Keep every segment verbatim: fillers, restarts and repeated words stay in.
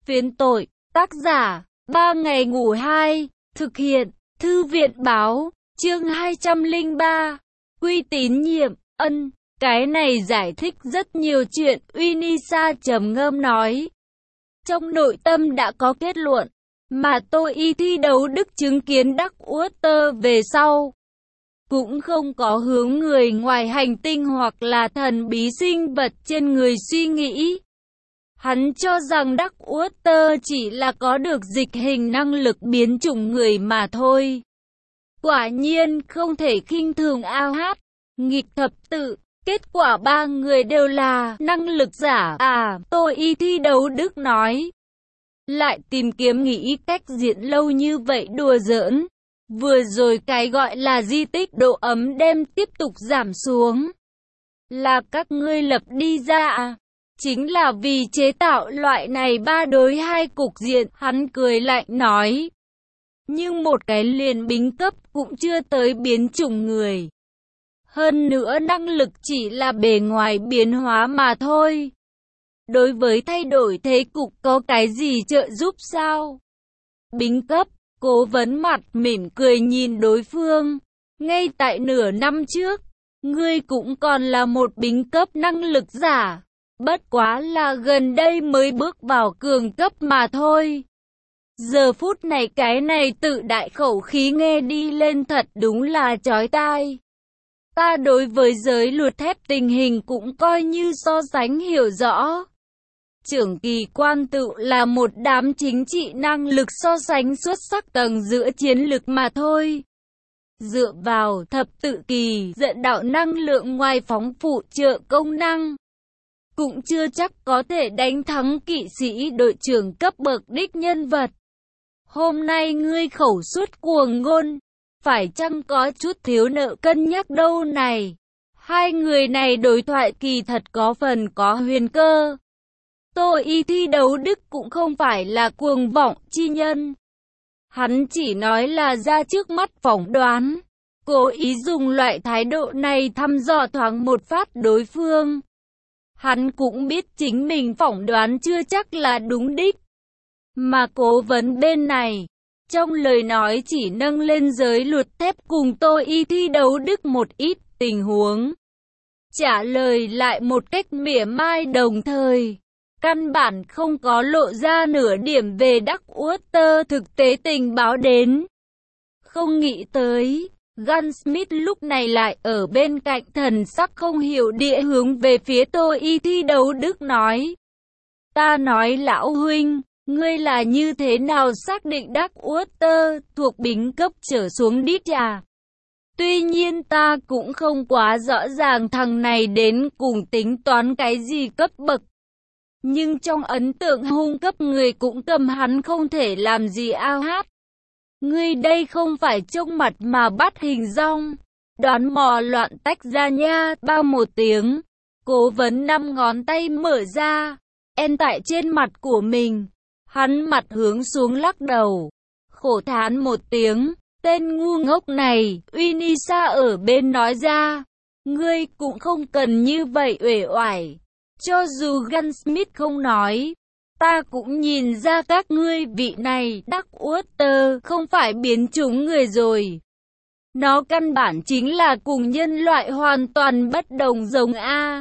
Phiến tội, tác giả, ba ngày ngủ hai, thực hiện, thư viện báo, chương hai trăm lẻ ba, quy tín nhiệm, ân, cái này giải thích rất nhiều chuyện, Unisa trầm ngâm nói. Trong nội tâm đã có kết luận, mà tôi y thi đấu đức chứng kiến Darkwater về sau. Cũng không có hướng người ngoài hành tinh hoặc là thần bí sinh vật trên người suy nghĩ. Hắn cho rằng Darkwater chỉ là có được dịch hình năng lực biến chủng người mà thôi. Quả nhiên không thể khinh thường a hát, nghịch thập tự, kết quả ba người đều là năng lực giả. À, tôi y thi đấu đức nói. Lại tìm kiếm nghĩ cách diễn lâu như vậy đùa giỡn. Vừa rồi cái gọi là di tích độ ấm đem tiếp tục giảm xuống. Là các ngươi lập đi ra à? Chính là vì chế tạo loại này ba đối hai cục diện, hắn cười lạnh nói. Nhưng một cái liền bính cấp cũng chưa tới biến chủng người. Hơn nữa năng lực chỉ là bề ngoài biến hóa mà thôi. Đối với thay đổi thế cục có cái gì trợ giúp sao? Bính cấp, cố vấn mặt mỉm cười nhìn đối phương. Ngay tại nửa năm trước, ngươi cũng còn là một bính cấp năng lực giả. Bất quá là gần đây mới bước vào cường cấp mà thôi. Giờ phút này cái này tự đại khẩu khí nghe đi lên thật đúng là chói tai. Ta đối với giới luật thép tình hình cũng coi như so sánh hiểu rõ. Trưởng kỳ quan tự là một đám chính trị năng lực so sánh xuất sắc tầng giữa chiến lực mà thôi. Dựa vào thập tự kỳ dẫn đạo năng lượng ngoài phóng phụ trợ công năng, cũng chưa chắc có thể đánh thắng kỵ sĩ đội trưởng cấp bậc đích nhân vật. Hôm nay ngươi khẩu suất cuồng ngôn, phải chăng có chút thiếu nợ cân nhắc đâu này? Hai người này đối thoại kỳ thật có phần có huyền cơ. Tôi y thi đấu đức cũng không phải là cuồng vọng chi nhân. Hắn chỉ nói là ra trước mắt phỏng đoán, cố ý dùng loại thái độ này thăm dò thoáng một phát đối phương. Hắn cũng biết chính mình phỏng đoán chưa chắc là đúng đích. Mà cố vấn bên này, trong lời nói chỉ nâng lên giới luật thép cùng tôi y thi đấu đức một ít tình huống. Trả lời lại một cách mỉa mai đồng thời. Căn bản không có lộ ra nửa điểm về Darkwater thực tế tình báo đến. Không nghĩ tới, Gunsmith lúc này lại ở bên cạnh thần sắc không hiểu địa hướng về phía tôi y thi đấu đức nói. Ta nói lão huynh, ngươi là như thế nào xác định Darkwater thuộc bính cấp trở xuống đít à? Tuy nhiên ta cũng không quá rõ ràng thằng này đến cùng tính toán cái gì cấp bậc. Nhưng trong ấn tượng hung cấp người cũng cầm hắn không thể làm gì a hát. Ngươi đây không phải trông mặt mà bắt hình dong. Đoán mò loạn tách ra nha, bao một tiếng. Cố vấn năm ngón tay mở ra, en tại trên mặt của mình. Hắn mặt hướng xuống lắc đầu. Khổ thán một tiếng, tên ngu ngốc này, Unisa ở bên nói ra. Ngươi cũng không cần như vậy uể oải. Cho dù Gunsmith không nói, ta cũng nhìn ra các ngươi vị này Darkwater không phải biến chủng người rồi. Nó căn bản chính là cùng nhân loại hoàn toàn bất đồng giống A.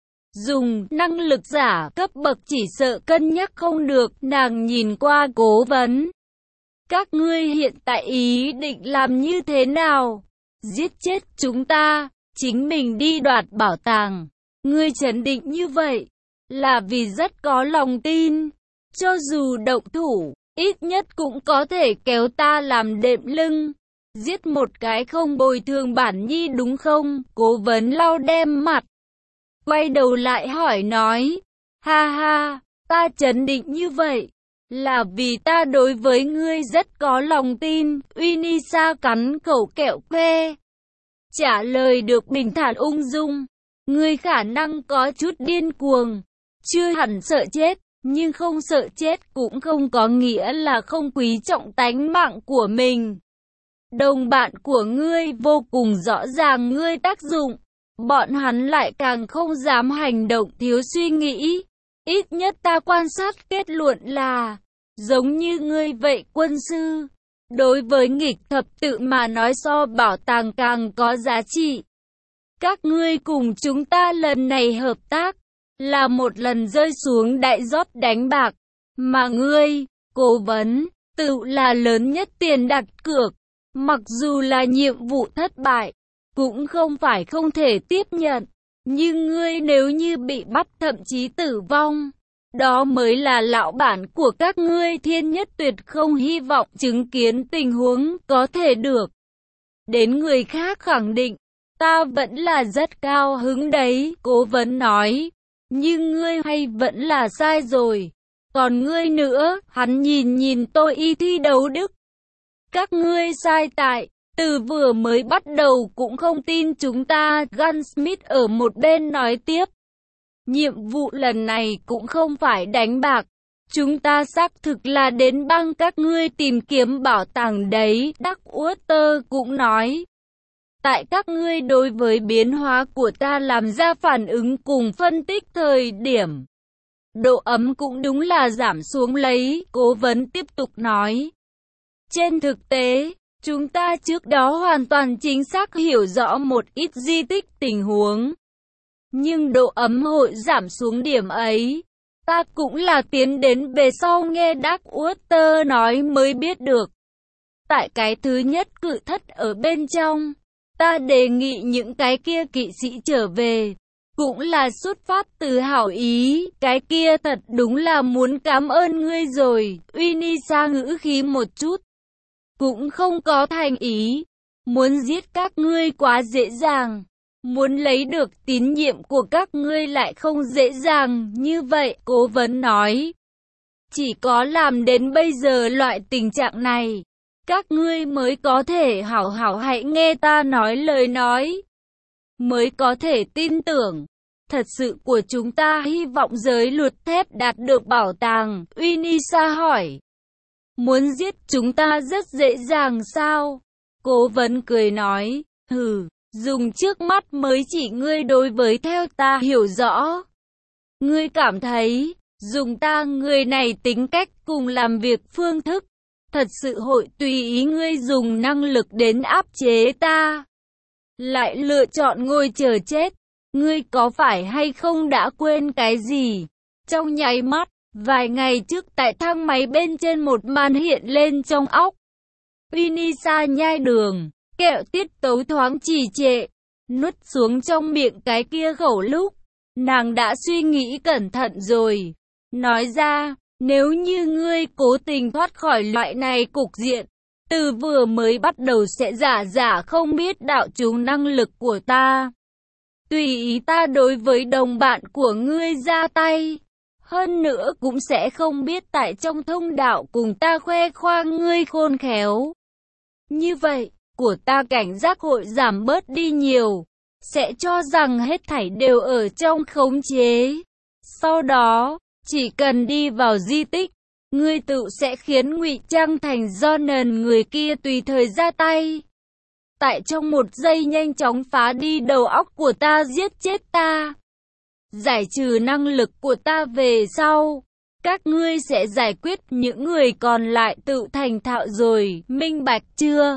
Dùng năng lực giả cấp bậc chỉ sợ cân nhắc không được, nàng nhìn qua cố vấn. Các ngươi hiện tại ý định làm như thế nào? Giết chết chúng ta, chính mình đi đoạt bảo tàng. Ngươi trấn định như vậy, là vì rất có lòng tin. Cho dù động thủ, ít nhất cũng có thể kéo ta làm đệm lưng. Giết một cái không bồi thường bản nhi đúng không? Cố vấn lau đem mặt. Quay đầu lại hỏi nói. Ha ha, ta trấn định như vậy, là vì ta đối với ngươi rất có lòng tin. Unisa cắn khẩu kẹo que. Trả lời được bình thản ung dung. Ngươi khả năng có chút điên cuồng, chưa hẳn sợ chết, nhưng không sợ chết cũng không có nghĩa là không quý trọng tánh mạng của mình. Đồng bạn của ngươi vô cùng rõ ràng ngươi tác dụng, bọn hắn lại càng không dám hành động thiếu suy nghĩ. Ít nhất ta quan sát kết luận là, giống như ngươi vậy quân sư. Đối với nghịch thập tự mà nói so bảo tàng càng có giá trị. Các ngươi cùng chúng ta lần này hợp tác, là một lần rơi xuống đại rót đánh bạc, mà ngươi, cố vấn, tự là lớn nhất tiền đặt cược. Mặc dù là nhiệm vụ thất bại, cũng không phải không thể tiếp nhận, nhưng ngươi nếu như bị bắt thậm chí tử vong, đó mới là lão bản của các ngươi thiên nhất tuyệt không hy vọng chứng kiến tình huống có thể được. Đến người khác khẳng định, ta vẫn là rất cao hứng đấy, cố vấn nói, nhưng ngươi hay vẫn là sai rồi. Còn ngươi nữa, hắn nhìn nhìn tôi y thi đấu đức. Các ngươi sai tại, từ vừa mới bắt đầu cũng không tin chúng ta, Gunsmith ở một bên nói tiếp. Nhiệm vụ lần này cũng không phải đánh bạc. Chúng ta xác thực là đến bang các ngươi tìm kiếm bảo tàng đấy, Darkwater cũng nói. Tại các ngươi đối với biến hóa của ta làm ra phản ứng cùng phân tích thời điểm. Độ ấm cũng đúng là giảm xuống lấy, cố vấn tiếp tục nói. Trên thực tế, chúng ta trước đó hoàn toàn chính xác hiểu rõ một ít di tích tình huống. Nhưng độ ấm hội giảm xuống điểm ấy, ta cũng là tiến đến về sau nghe Darkwater nói mới biết được. Tại cái thứ nhất cự thất ở bên trong, ta đề nghị những cái kia kỵ sĩ trở về. Cũng là xuất phát từ hảo ý, cái kia thật đúng là muốn cảm ơn ngươi rồi, Unisa ngữ khí một chút. Cũng không có thành ý, muốn giết các ngươi quá dễ dàng, muốn lấy được tín nhiệm của các ngươi lại không dễ dàng, như vậy, cố vấn nói. Chỉ có làm đến bây giờ loại tình trạng này, các ngươi mới có thể hảo hảo hãy nghe ta nói lời nói. Mới có thể tin tưởng, thật sự của chúng ta hy vọng giới luật thép đạt được bảo tàng, Unisa hỏi. Muốn giết chúng ta rất dễ dàng sao? Cố vấn cười nói, hừ, dùng trước mắt mới chỉ ngươi đối với theo ta hiểu rõ. Ngươi cảm thấy, dùng ta người này tính cách cùng làm việc phương thức, thật sự hội tùy ý ngươi dùng năng lực đến áp chế ta. Lại lựa chọn ngồi chờ chết, ngươi có phải hay không đã quên cái gì? Trong nháy mắt, vài ngày trước tại thang máy bên trên một màn hiện lên trong óc. Unisa nhai đường, kẹo tiết tấu thoáng trì trệ, nuốt xuống trong miệng cái kia khẩu lúc. Nàng đã suy nghĩ cẩn thận rồi. Nói ra, nếu như ngươi cố tình thoát khỏi loại này cục diện, từ vừa mới bắt đầu sẽ giả giả không biết đạo chúng năng lực của ta. Tùy ý ta đối với đồng bạn của ngươi ra tay. Hơn nữa cũng sẽ không biết tại trong thông đạo cùng ta khoe khoang ngươi khôn khéo. Như vậy, của ta cảnh giác hội giảm bớt đi nhiều. Sẽ cho rằng hết thảy đều ở trong khống chế. Sau đó, chỉ cần đi vào di tích, ngươi tự sẽ khiến ngụy trang thành Jonan người kia tùy thời ra tay. Tại trong một giây nhanh chóng phá đi đầu óc của ta giết chết ta. Giải trừ năng lực của ta về sau. Các ngươi sẽ giải quyết những người còn lại tự thành thạo rồi, minh bạch chưa?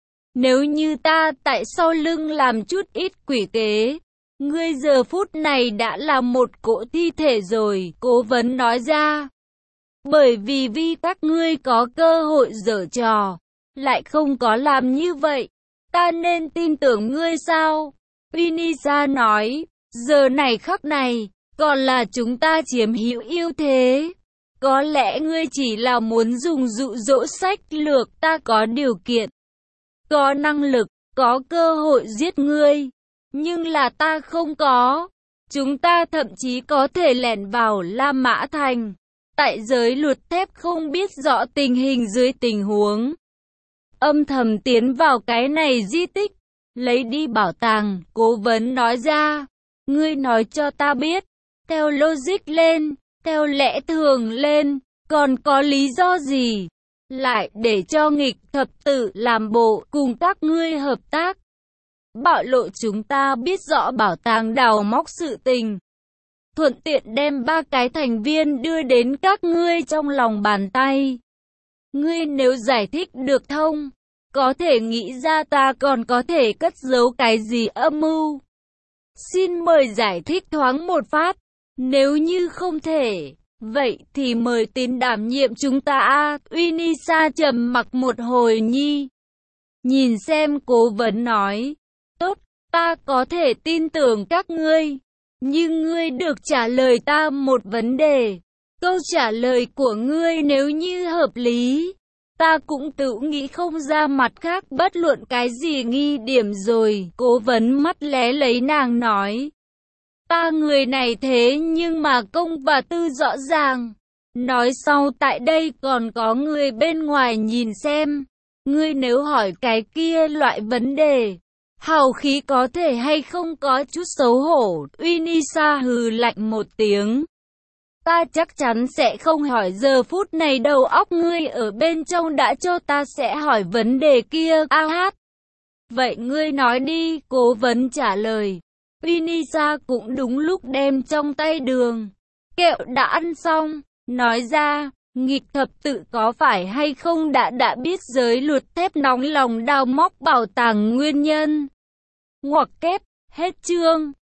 Nếu như ta tại sau lưng làm chút ít quỷ kế, ngươi giờ phút này đã là một cỗ thi thể rồi, cố vấn nói ra. Bởi vì vì các ngươi có cơ hội giở trò, lại không có làm như vậy, ta nên tin tưởng ngươi sao? Unisa nói, giờ này khắc này, còn là chúng ta chiếm hữu ưu thế. Có lẽ ngươi chỉ là muốn dùng dụ dỗ sách lược ta có điều kiện, có năng lực, có cơ hội giết ngươi. Nhưng là ta không có. Chúng ta thậm chí có thể lẻn vào La Mã Thành. Tại giới luật thép không biết rõ tình hình dưới tình huống. Âm thầm tiến vào cái này di tích. Lấy đi bảo tàng, cố vấn nói ra. Ngươi nói cho ta biết. Theo logic lên, theo lẽ thường lên, còn có lý do gì? Lại để cho nghịch thập tự làm bộ cùng các ngươi hợp tác. Bạo lộ chúng ta biết rõ bảo tàng đào móc sự tình. thuận tiện đem ba cái thành viên đưa đến các ngươi trong lòng bàn tay. Ngươi nếu giải thích được thông, có thể nghĩ ra ta còn có thể cất giấu cái gì âm mưu. Xin mời giải thích thoáng một phát, nếu như không thể, vậy thì mời tín đảm nhiệm chúng ta a. Unisa trầm mặc một hồi nhi. Nhìn xem cố vấn nói, tốt, ta có thể tin tưởng các ngươi, nhưng ngươi được trả lời ta một vấn đề. Câu trả lời của ngươi nếu như hợp lý, ta cũng tự nghĩ không ra mặt khác bất luận cái gì nghi điểm rồi. Cố vấn mắt lé lấy nàng nói, ta người này thế nhưng mà công và tư rõ ràng. Nói sau tại đây còn có người bên ngoài nhìn xem. Ngươi nếu hỏi cái kia loại vấn đề, hào khí có thể hay không có chút xấu hổ. Unisa hừ lạnh một tiếng. Ta chắc chắn sẽ không hỏi, giờ phút này đầu óc ngươi ở bên trong đã cho ta sẽ hỏi vấn đề kia. A hát. Vậy ngươi nói đi, cố vấn trả lời. Unisa cũng đúng lúc đem trong tay đường kẹo đã ăn xong, nói ra, nghịch thập tự có phải hay không đã đã biết giới luật thép nóng lòng đào móc bảo tàng nguyên nhân. Ngoặc kép, hết chương.